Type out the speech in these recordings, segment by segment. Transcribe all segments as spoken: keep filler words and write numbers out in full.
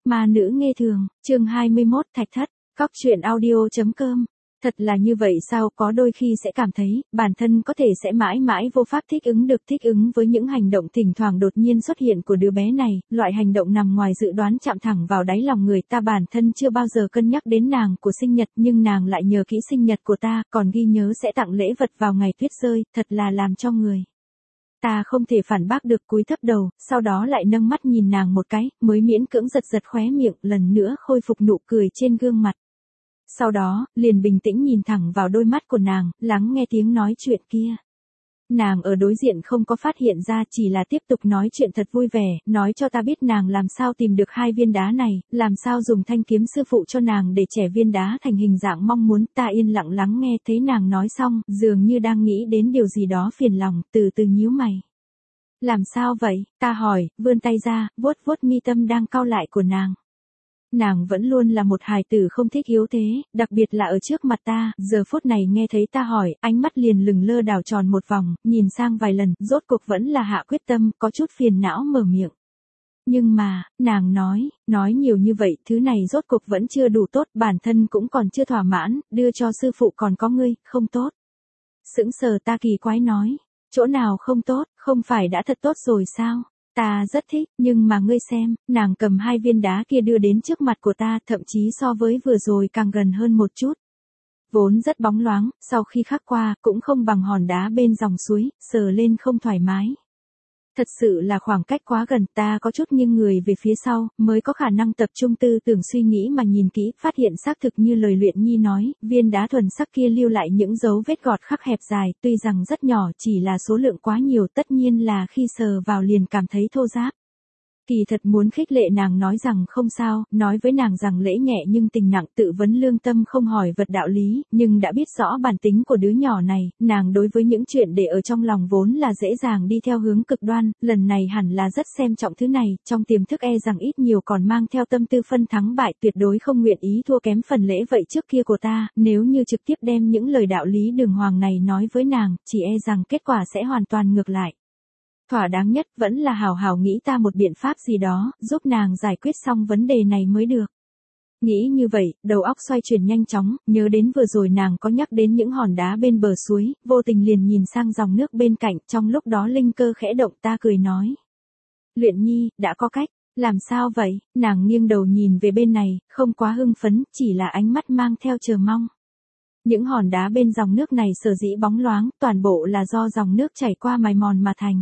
Ma nữ nghe thường, chương hai mươi mốt Thạch thất, cóc truyện audio.com. Thật là như vậy sao, có đôi khi sẽ cảm thấy, bản thân có thể sẽ mãi mãi vô pháp thích ứng được thích ứng với những hành động thỉnh thoảng đột nhiên xuất hiện của đứa bé này, loại hành động nằm ngoài dự đoán chạm thẳng vào đáy lòng người ta. Bản thân chưa bao giờ cân nhắc đến nàng của sinh nhật, nhưng nàng lại nhớ kỹ sinh nhật của ta, còn ghi nhớ sẽ tặng lễ vật vào ngày tuyết rơi, thật là làm cho người ta không thể phản bác được. Cúi thấp đầu, sau đó lại nâng mắt nhìn nàng một cái, mới miễn cưỡng giật giật khóe miệng, lần nữa khôi phục nụ cười trên gương mặt. Sau đó, liền bình tĩnh nhìn thẳng vào đôi mắt của nàng, lắng nghe tiếng nói chuyện kia. Nàng ở đối diện không có phát hiện ra, chỉ là tiếp tục nói chuyện thật vui vẻ, nói cho ta biết nàng làm sao tìm được hai viên đá này, làm sao dùng thanh kiếm sư phụ cho nàng để chẻ viên đá thành hình dạng mong muốn. Ta yên lặng lắng nghe, thấy nàng nói xong, dường như đang nghĩ đến điều gì đó phiền lòng, từ từ nhíu mày. Làm sao vậy? Ta hỏi, vươn tay ra, vuốt vuốt mi tâm đang cau lại của nàng. Nàng vẫn luôn là một hài tử không thích yếu thế, đặc biệt là ở trước mặt ta, giờ phút này nghe thấy ta hỏi, ánh mắt liền lừng lơ đảo tròn một vòng, nhìn sang vài lần, rốt cuộc vẫn là hạ quyết tâm, có chút phiền não mở miệng. Nhưng mà, nàng nói, nói nhiều như vậy, thứ này rốt cuộc vẫn chưa đủ tốt, bản thân cũng còn chưa thỏa mãn, đưa cho sư phụ còn có ngươi, không tốt. Sững sờ, ta kỳ quái nói, chỗ nào không tốt, không phải đã thật tốt rồi sao? Ta rất thích, nhưng mà ngươi xem, nàng cầm hai viên đá kia đưa đến trước mặt của ta, thậm chí so với vừa rồi càng gần hơn một chút. Vốn rất bóng loáng, sau khi khắc qua, cũng không bằng hòn đá bên dòng suối, sờ lên không thoải mái. Thật sự là khoảng cách quá gần, ta có chút nghiêng người về phía sau, mới có khả năng tập trung tư tưởng suy nghĩ mà nhìn kỹ, phát hiện xác thực như lời Luyện Nhi nói, viên đá thuần sắc kia lưu lại những dấu vết gọt khắc hẹp dài, tuy rằng rất nhỏ, chỉ là số lượng quá nhiều, tất nhiên là khi sờ vào liền cảm thấy thô ráp. Kỳ thật muốn khích lệ nàng nói rằng không sao, nói với nàng rằng lễ nhẹ nhưng tình nặng, tự vấn lương tâm không hỏi vật đạo lý, nhưng đã biết rõ bản tính của đứa nhỏ này, nàng đối với những chuyện để ở trong lòng vốn là dễ dàng đi theo hướng cực đoan, lần này hẳn là rất xem trọng thứ này, trong tiềm thức e rằng ít nhiều còn mang theo tâm tư phân thắng bại, tuyệt đối không nguyện ý thua kém phần lễ vậy trước kia của ta, nếu như trực tiếp đem những lời đạo lý đường hoàng này nói với nàng, chỉ e rằng kết quả sẽ hoàn toàn ngược lại. Thỏa đáng nhất vẫn là hào hào nghĩ ta một biện pháp gì đó, giúp nàng giải quyết xong vấn đề này mới được. Nghĩ như vậy, đầu óc xoay chuyển nhanh chóng, nhớ đến vừa rồi nàng có nhắc đến những hòn đá bên bờ suối, vô tình liền nhìn sang dòng nước bên cạnh, trong lúc đó linh cơ khẽ động, ta cười nói. Luyện Nhi, đã có cách, làm sao vậy? Nàng nghiêng đầu nhìn về bên này, không quá hưng phấn, chỉ là ánh mắt mang theo chờ mong. Những hòn đá bên dòng nước này sở dĩ bóng loáng, toàn bộ là do dòng nước chảy qua mài mòn mà thành.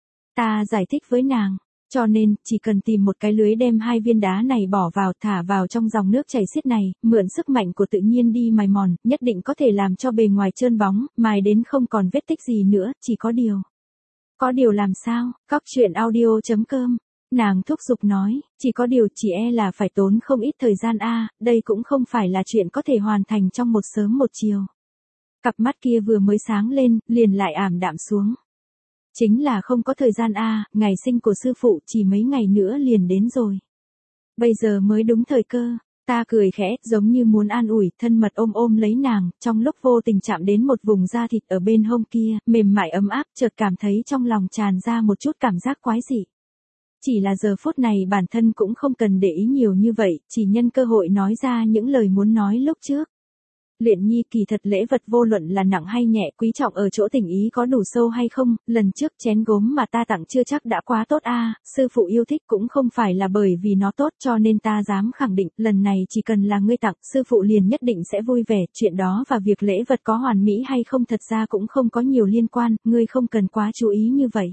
Ta giải thích với nàng, cho nên, chỉ cần tìm một cái lưới đem hai viên đá này bỏ vào, thả vào trong dòng nước chảy xiết này, mượn sức mạnh của tự nhiên đi mài mòn, nhất định có thể làm cho bề ngoài trơn bóng, mài đến không còn vết tích gì nữa, chỉ có điều. Có điều làm sao? Cóc truyện audio.com. Nàng thúc giục nói, chỉ có điều chỉ e là phải tốn không ít thời gian a, đây cũng không phải là chuyện có thể hoàn thành trong một sớm một chiều. Cặp mắt kia vừa mới sáng lên, liền lại ảm đạm xuống. Chính là không có thời gian a, ngày sinh của sư phụ chỉ mấy ngày nữa liền đến rồi. Bây giờ mới đúng thời cơ. Ta cười khẽ, giống như muốn an ủi, thân mật ôm ôm lấy nàng, trong lúc vô tình chạm đến một vùng da thịt ở bên hông kia, mềm mại ấm áp, chợt cảm thấy trong lòng tràn ra một chút cảm giác quái dị. Chỉ là giờ phút này bản thân cũng không cần để ý nhiều như vậy, chỉ nhân cơ hội nói ra những lời muốn nói lúc trước. Luyện Nhi, kỳ thật lễ vật vô luận là nặng hay nhẹ, quý trọng ở chỗ tình ý có đủ sâu hay không, lần trước chén gốm mà ta tặng chưa chắc đã quá tốt a, sư phụ yêu thích cũng không phải là bởi vì nó tốt, cho nên ta dám khẳng định, lần này chỉ cần là ngươi tặng, sư phụ liền nhất định sẽ vui vẻ, chuyện đó và việc lễ vật có hoàn mỹ hay không thật ra cũng không có nhiều liên quan, ngươi không cần quá chú ý như vậy.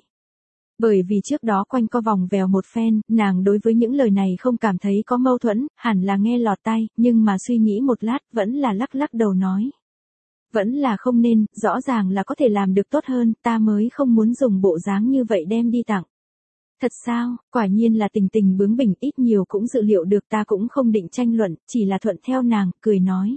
Bởi vì trước đó quanh co vòng vèo một phen, nàng đối với những lời này không cảm thấy có mâu thuẫn, hẳn là nghe lọt tai, nhưng mà suy nghĩ một lát, vẫn là lắc lắc đầu nói. Vẫn là không nên, rõ ràng là có thể làm được tốt hơn, ta mới không muốn dùng bộ dáng như vậy đem đi tặng. Thật sao, quả nhiên là tình tình bướng bỉnh, ít nhiều cũng dự liệu được, ta cũng không định tranh luận, chỉ là thuận theo nàng, cười nói.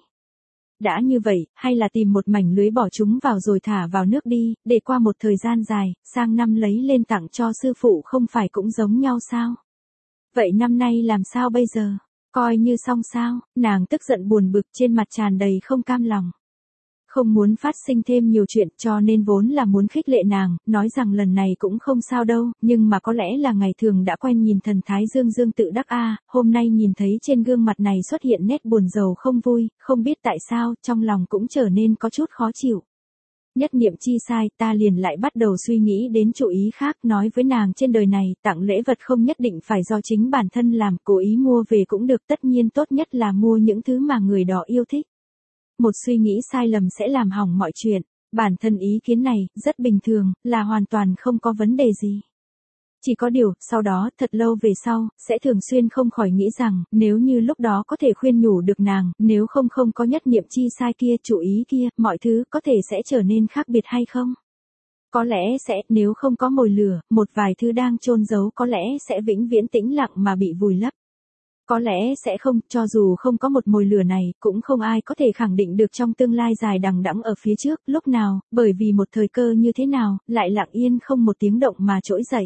Đã như vậy, hay là tìm một mảnh lưới bỏ chúng vào rồi thả vào nước đi, để qua một thời gian dài, sang năm lấy lên tặng cho sư phụ không phải cũng giống nhau sao? Vậy năm nay làm sao bây giờ? Coi như xong sao? Nàng tức giận buồn bực, trên mặt tràn đầy không cam lòng. Không muốn phát sinh thêm nhiều chuyện cho nên vốn là muốn khích lệ nàng, nói rằng lần này cũng không sao đâu, nhưng mà có lẽ là ngày thường đã quen nhìn thần thái dương dương tự đắc a, hôm nay nhìn thấy trên gương mặt này xuất hiện nét buồn rầu không vui, không biết tại sao, trong lòng cũng trở nên có chút khó chịu. Nhất niệm chi sai, ta liền lại bắt đầu suy nghĩ đến chủ ý khác, nói với nàng trên đời này, tặng lễ vật không nhất định phải do chính bản thân làm, cố ý mua về cũng được, tất nhiên tốt nhất là mua những thứ mà người đó yêu thích. Một suy nghĩ sai lầm sẽ làm hỏng mọi chuyện, bản thân ý kiến này, rất bình thường, là hoàn toàn không có vấn đề gì. Chỉ có điều, sau đó, thật lâu về sau, sẽ thường xuyên không khỏi nghĩ rằng, nếu như lúc đó có thể khuyên nhủ được nàng, nếu không không có nhất niệm chi sai kia, chủ ý kia, mọi thứ có thể sẽ trở nên khác biệt hay không? Có lẽ sẽ, nếu không có mồi lửa, một vài thứ đang chôn giấu có lẽ sẽ vĩnh viễn tĩnh lặng mà bị vùi lấp. Có lẽ sẽ không, cho dù không có một mồi lửa này, cũng không ai có thể khẳng định được trong tương lai dài đằng đẵng ở phía trước, lúc nào, bởi vì một thời cơ như thế nào, lại lặng yên không một tiếng động mà trỗi dậy.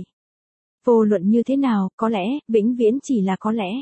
Vô luận như thế nào, có lẽ, vĩnh viễn chỉ là có lẽ.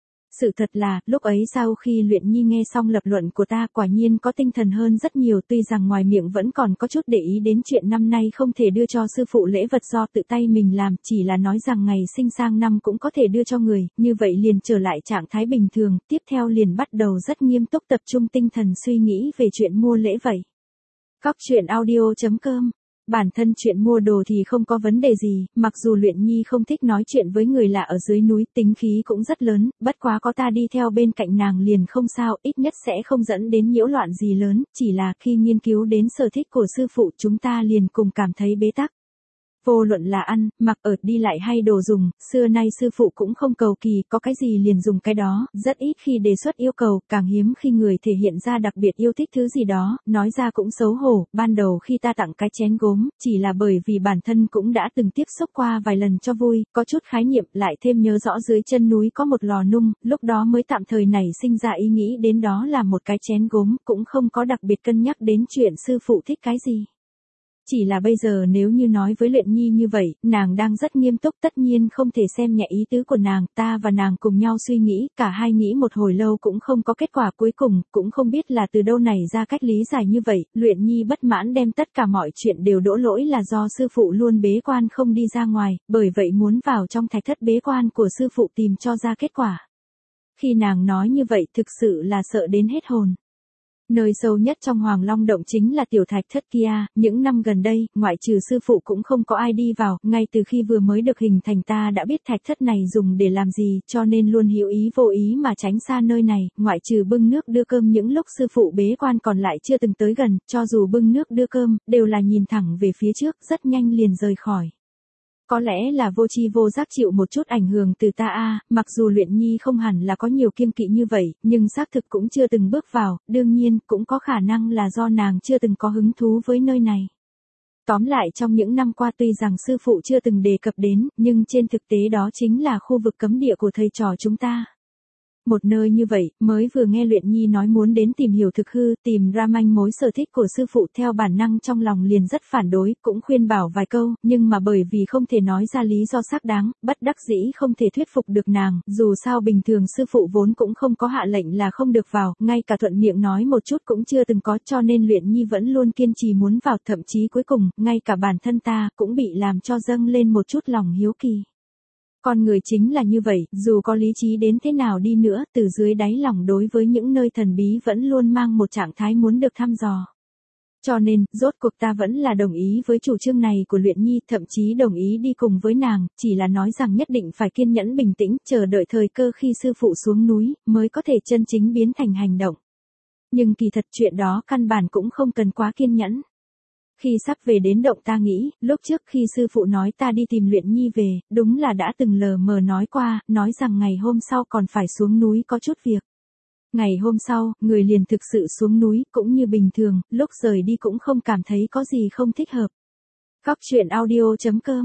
Sự thật là, lúc ấy sau khi Luyện Nhi nghe xong lập luận của ta quả nhiên có tinh thần hơn rất nhiều, tuy rằng ngoài miệng vẫn còn có chút để ý đến chuyện năm nay không thể đưa cho sư phụ lễ vật do tự tay mình làm, chỉ là nói rằng ngày sinh sang năm cũng có thể đưa cho người, như vậy liền trở lại trạng thái bình thường, tiếp theo liền bắt đầu rất nghiêm túc tập trung tinh thần suy nghĩ về chuyện mua lễ vậy. Cóc truyện audio chấm com. Bản thân chuyện mua đồ thì không có vấn đề gì, mặc dù Luyện Nhi không thích nói chuyện với người lạ ở dưới núi, tính khí cũng rất lớn, bất quá có ta đi theo bên cạnh nàng liền không sao, ít nhất sẽ không dẫn đến nhiễu loạn gì lớn, chỉ là khi nghiên cứu đến sở thích của sư phụ chúng ta liền cùng cảm thấy bế tắc. Vô luận là ăn, mặc ở, đi lại hay đồ dùng, xưa nay sư phụ cũng không cầu kỳ, có cái gì liền dùng cái đó, rất ít khi đề xuất yêu cầu, càng hiếm khi người thể hiện ra đặc biệt yêu thích thứ gì đó, nói ra cũng xấu hổ, ban đầu khi ta tặng cái chén gốm, chỉ là bởi vì bản thân cũng đã từng tiếp xúc qua vài lần cho vui, có chút khái niệm, lại thêm nhớ rõ dưới chân núi có một lò nung, lúc đó mới tạm thời nảy sinh ra ý nghĩ đến đó là một cái chén gốm, cũng không có đặc biệt cân nhắc đến chuyện sư phụ thích cái gì. Chỉ là bây giờ nếu như nói với Luyện Nhi như vậy, nàng đang rất nghiêm túc, tất nhiên không thể xem nhẹ ý tứ của nàng, ta và nàng cùng nhau suy nghĩ, cả hai nghĩ một hồi lâu cũng không có kết quả, cuối cùng, cũng không biết là từ đâu này ra cách lý giải như vậy, Luyện Nhi bất mãn đem tất cả mọi chuyện đều đổ lỗi là do sư phụ luôn bế quan không đi ra ngoài, bởi vậy muốn vào trong thạch thất bế quan của sư phụ tìm cho ra kết quả. Khi nàng nói như vậy thực sự là sợ đến hết hồn. Nơi sâu nhất trong Hoàng Long Động chính là tiểu thạch thất kia, những năm gần đây, ngoại trừ sư phụ cũng không có ai đi vào, ngay từ khi vừa mới được hình thành ta đã biết thạch thất này dùng để làm gì, cho nên luôn hữu ý vô ý mà tránh xa nơi này, ngoại trừ bưng nước đưa cơm những lúc sư phụ bế quan còn lại chưa từng tới gần, cho dù bưng nước đưa cơm, đều là nhìn thẳng về phía trước, rất nhanh liền rời khỏi. Có lẽ là vô tri vô giác chịu một chút ảnh hưởng từ ta a, mặc dù Luyện Nhi không hẳn là có nhiều kiêng kỵ như vậy, nhưng xác thực cũng chưa từng bước vào, đương nhiên cũng có khả năng là do nàng chưa từng có hứng thú với nơi này. Tóm lại trong những năm qua tuy rằng sư phụ chưa từng đề cập đến, nhưng trên thực tế đó chính là khu vực cấm địa của thầy trò chúng ta. Một nơi như vậy, mới vừa nghe Luyện Nhi nói muốn đến tìm hiểu thực hư, tìm ra manh mối sở thích của sư phụ, theo bản năng trong lòng liền rất phản đối, cũng khuyên bảo vài câu, nhưng mà bởi vì không thể nói ra lý do xác đáng, bất đắc dĩ không thể thuyết phục được nàng, dù sao bình thường sư phụ vốn cũng không có hạ lệnh là không được vào, ngay cả thuận miệng nói một chút cũng chưa từng có, cho nên Luyện Nhi vẫn luôn kiên trì muốn vào, thậm chí cuối cùng, ngay cả bản thân ta cũng bị làm cho dâng lên một chút lòng hiếu kỳ. Con người chính là như vậy, dù có lý trí đến thế nào đi nữa, từ dưới đáy lòng đối với những nơi thần bí vẫn luôn mang một trạng thái muốn được thăm dò. Cho nên, rốt cuộc ta vẫn là đồng ý với chủ trương này của Luyện Nhi, thậm chí đồng ý đi cùng với nàng, chỉ là nói rằng nhất định phải kiên nhẫn bình tĩnh, chờ đợi thời cơ khi sư phụ xuống núi, mới có thể chân chính biến thành hành động. Nhưng kỳ thật chuyện đó căn bản cũng không cần quá kiên nhẫn. Khi sắp về đến động ta nghĩ, lúc trước khi sư phụ nói ta đi tìm Luyện Nhi về, đúng là đã từng lờ mờ nói qua, nói rằng ngày hôm sau còn phải xuống núi có chút việc. Ngày hôm sau, người liền thực sự xuống núi, cũng như bình thường, lúc rời đi cũng không cảm thấy có gì không thích hợp. Cóc truyện audio chấm com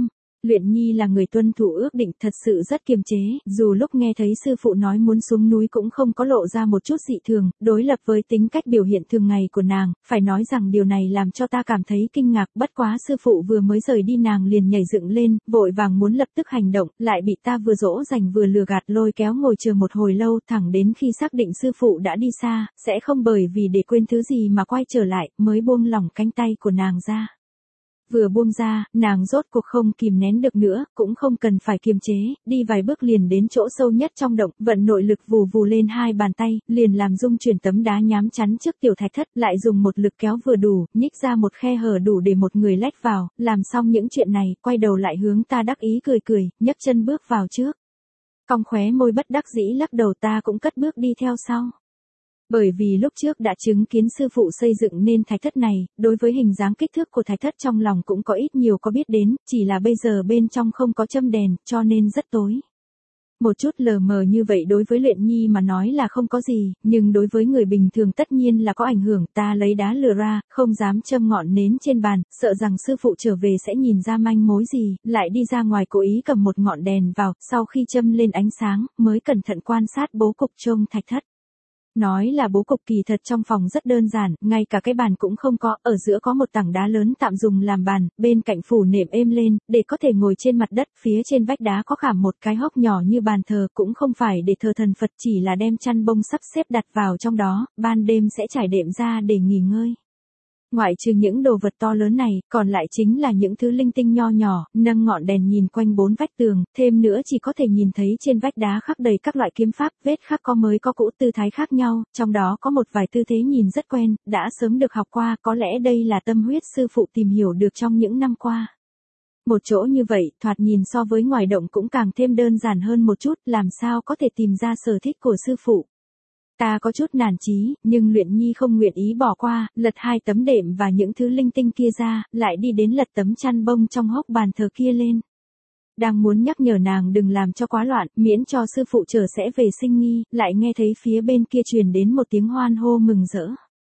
Luyện Nhi là người tuân thủ ước định, thật sự rất kiềm chế, dù lúc nghe thấy sư phụ nói muốn xuống núi cũng không có lộ ra một chút dị thường, đối lập với tính cách biểu hiện thường ngày của nàng, phải nói rằng điều này làm cho ta cảm thấy kinh ngạc, bất quá sư phụ vừa mới rời đi nàng liền nhảy dựng lên, vội vàng muốn lập tức hành động, lại bị ta vừa dỗ dành vừa lừa gạt lôi kéo ngồi chờ một hồi lâu, thẳng đến khi xác định sư phụ đã đi xa, sẽ không bởi vì để quên thứ gì mà quay trở lại, mới buông lỏng cánh tay của nàng ra. Vừa buông ra, nàng rốt cuộc không kìm nén được nữa, cũng không cần phải kiềm chế, đi vài bước liền đến chỗ sâu nhất trong động, vận nội lực vù vù lên hai bàn tay, liền làm dung chuyển tấm đá nhám chắn trước tiểu thạch thất, lại dùng một lực kéo vừa đủ, nhích ra một khe hở đủ để một người lách vào, làm xong những chuyện này, quay đầu lại hướng ta đắc ý cười cười, nhấc chân bước vào trước. Cong khóe môi bất đắc dĩ lắc đầu, ta cũng cất bước đi theo sau. Bởi vì lúc trước đã chứng kiến sư phụ xây dựng nên thạch thất này, đối với hình dáng kích thước của thạch thất trong lòng cũng có ít nhiều có biết đến, chỉ là bây giờ bên trong không có châm đèn, cho nên rất tối. Một chút lờ mờ như vậy đối với Luyện Nhi mà nói là không có gì, nhưng đối với người bình thường tất nhiên là có ảnh hưởng, ta lấy đá lửa ra, không dám châm ngọn nến trên bàn, sợ rằng sư phụ trở về sẽ nhìn ra manh mối gì, lại đi ra ngoài cố ý cầm một ngọn đèn vào, sau khi châm lên ánh sáng, mới cẩn thận quan sát bố cục trông thạch thất. Nói là bố cục kỳ thật trong phòng rất đơn giản, ngay cả cái bàn cũng không có, ở giữa có một tảng đá lớn tạm dùng làm bàn, bên cạnh phủ nệm êm lên, để có thể ngồi trên mặt đất, phía trên vách đá có khảm một cái hốc nhỏ như bàn thờ, cũng không phải để thờ thần Phật, chỉ là đem chăn bông sắp xếp đặt vào trong đó, ban đêm sẽ trải đệm ra để nghỉ ngơi. Ngoại trừ những đồ vật to lớn này, còn lại chính là những thứ linh tinh nho nhỏ, nâng ngọn đèn nhìn quanh bốn vách tường, thêm nữa chỉ có thể nhìn thấy trên vách đá khắc đầy các loại kiếm pháp, vết khắc có mới có cũ, tư thái khác nhau, trong đó có một vài tư thế nhìn rất quen, đã sớm được học qua, có lẽ đây là tâm huyết sư phụ tìm hiểu được trong những năm qua. Một chỗ như vậy, thoạt nhìn so với ngoài động cũng càng thêm đơn giản hơn một chút, làm sao có thể tìm ra sở thích của sư phụ. Ta có chút nản chí, nhưng Luyện Nhi không nguyện ý bỏ qua, lật hai tấm đệm và những thứ linh tinh kia ra, lại đi đến lật tấm chăn bông trong hốc bàn thờ kia lên. Đang muốn nhắc nhở nàng đừng làm cho quá loạn, miễn cho sư phụ chờ sẽ về sinh nghi, lại nghe thấy phía bên kia truyền đến một tiếng hoan hô mừng rỡ.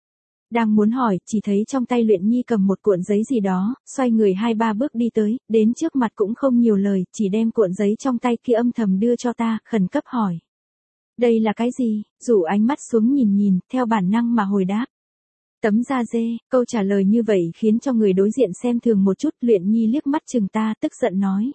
Đang muốn hỏi, chỉ thấy trong tay Luyện Nhi cầm một cuộn giấy gì đó, xoay người hai ba bước đi tới, đến trước mặt cũng không nhiều lời, chỉ đem cuộn giấy trong tay kia âm thầm đưa cho ta, khẩn cấp hỏi. Đây là cái gì? Rủ ánh mắt xuống nhìn nhìn, theo bản năng mà hồi đáp. Tấm da dê, câu trả lời như vậy khiến cho người đối diện xem thường một chút, Luyện Nhi liếc mắt chừng ta, tức giận nói.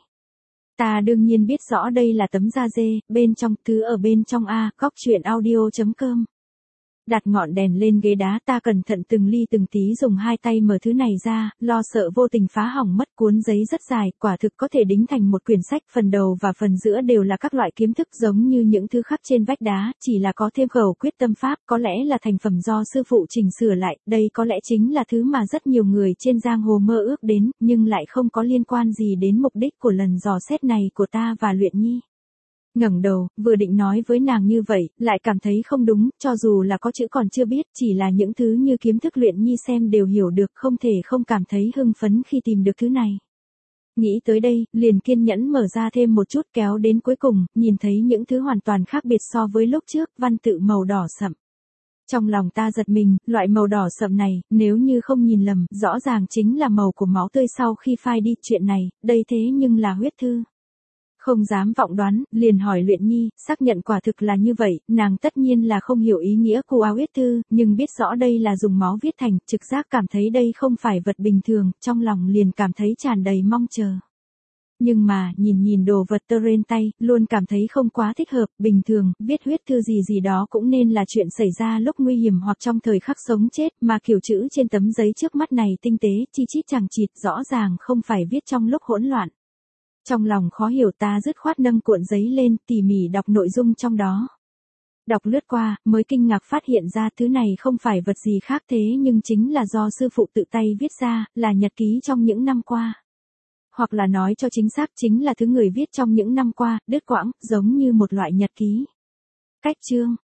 Ta đương nhiên biết rõ đây là tấm da dê, bên trong, thứ ở bên trong a, góc truyện audio chấm com. Đặt ngọn đèn lên ghế đá, ta cẩn thận từng ly từng tí dùng hai tay mở thứ này ra, lo sợ vô tình phá hỏng mất, cuốn giấy rất dài, quả thực có thể đính thành một quyển sách, phần đầu và phần giữa đều là các loại kiếm thức giống như những thứ khắc trên vách đá, chỉ là có thêm khẩu quyết tâm pháp, có lẽ là thành phẩm do sư phụ chỉnh sửa lại, đây có lẽ chính là thứ mà rất nhiều người trên giang hồ mơ ước đến, nhưng lại không có liên quan gì đến mục đích của lần dò xét này của ta và Luyện Nhi. Ngẩng đầu, vừa định nói với nàng như vậy, lại cảm thấy không đúng, cho dù là có chữ còn chưa biết, chỉ là những thứ như kiếm thức Luyện Nhi xem đều hiểu được, không thể không cảm thấy hưng phấn khi tìm được thứ này. Nghĩ tới đây, liền kiên nhẫn mở ra thêm một chút, kéo đến cuối cùng, nhìn thấy những thứ hoàn toàn khác biệt so với lúc trước, văn tự màu đỏ sậm. Trong lòng ta giật mình, loại màu đỏ sậm này, nếu như không nhìn lầm, rõ ràng chính là màu của máu tươi sau khi phai đi, chuyện này, đây thế nhưng là huyết thư. Không dám vọng đoán, liền hỏi Luyện Nhi, xác nhận quả thực là như vậy, nàng tất nhiên là không hiểu ý nghĩa của áo huyết thư, nhưng biết rõ đây là dùng máu viết thành, trực giác cảm thấy đây không phải vật bình thường, trong lòng liền cảm thấy tràn đầy mong chờ. Nhưng mà, nhìn nhìn đồ vật tơ trên tay, luôn cảm thấy không quá thích hợp, bình thường, viết huyết thư gì gì đó cũng nên là chuyện xảy ra lúc nguy hiểm hoặc trong thời khắc sống chết, mà kiểu chữ trên tấm giấy trước mắt này tinh tế, chi chít chằng chịt, rõ ràng không phải viết trong lúc hỗn loạn. Trong lòng khó hiểu, ta dứt khoát nâng cuộn giấy lên, tỉ mỉ đọc nội dung trong đó. Đọc lướt qua, mới kinh ngạc phát hiện ra thứ này không phải vật gì khác thế nhưng chính là do sư phụ tự tay viết ra, là nhật ký trong những năm qua. Hoặc là nói cho chính xác chính là thứ người viết trong những năm qua, đứt quãng, giống như một loại nhật ký. Cách chương.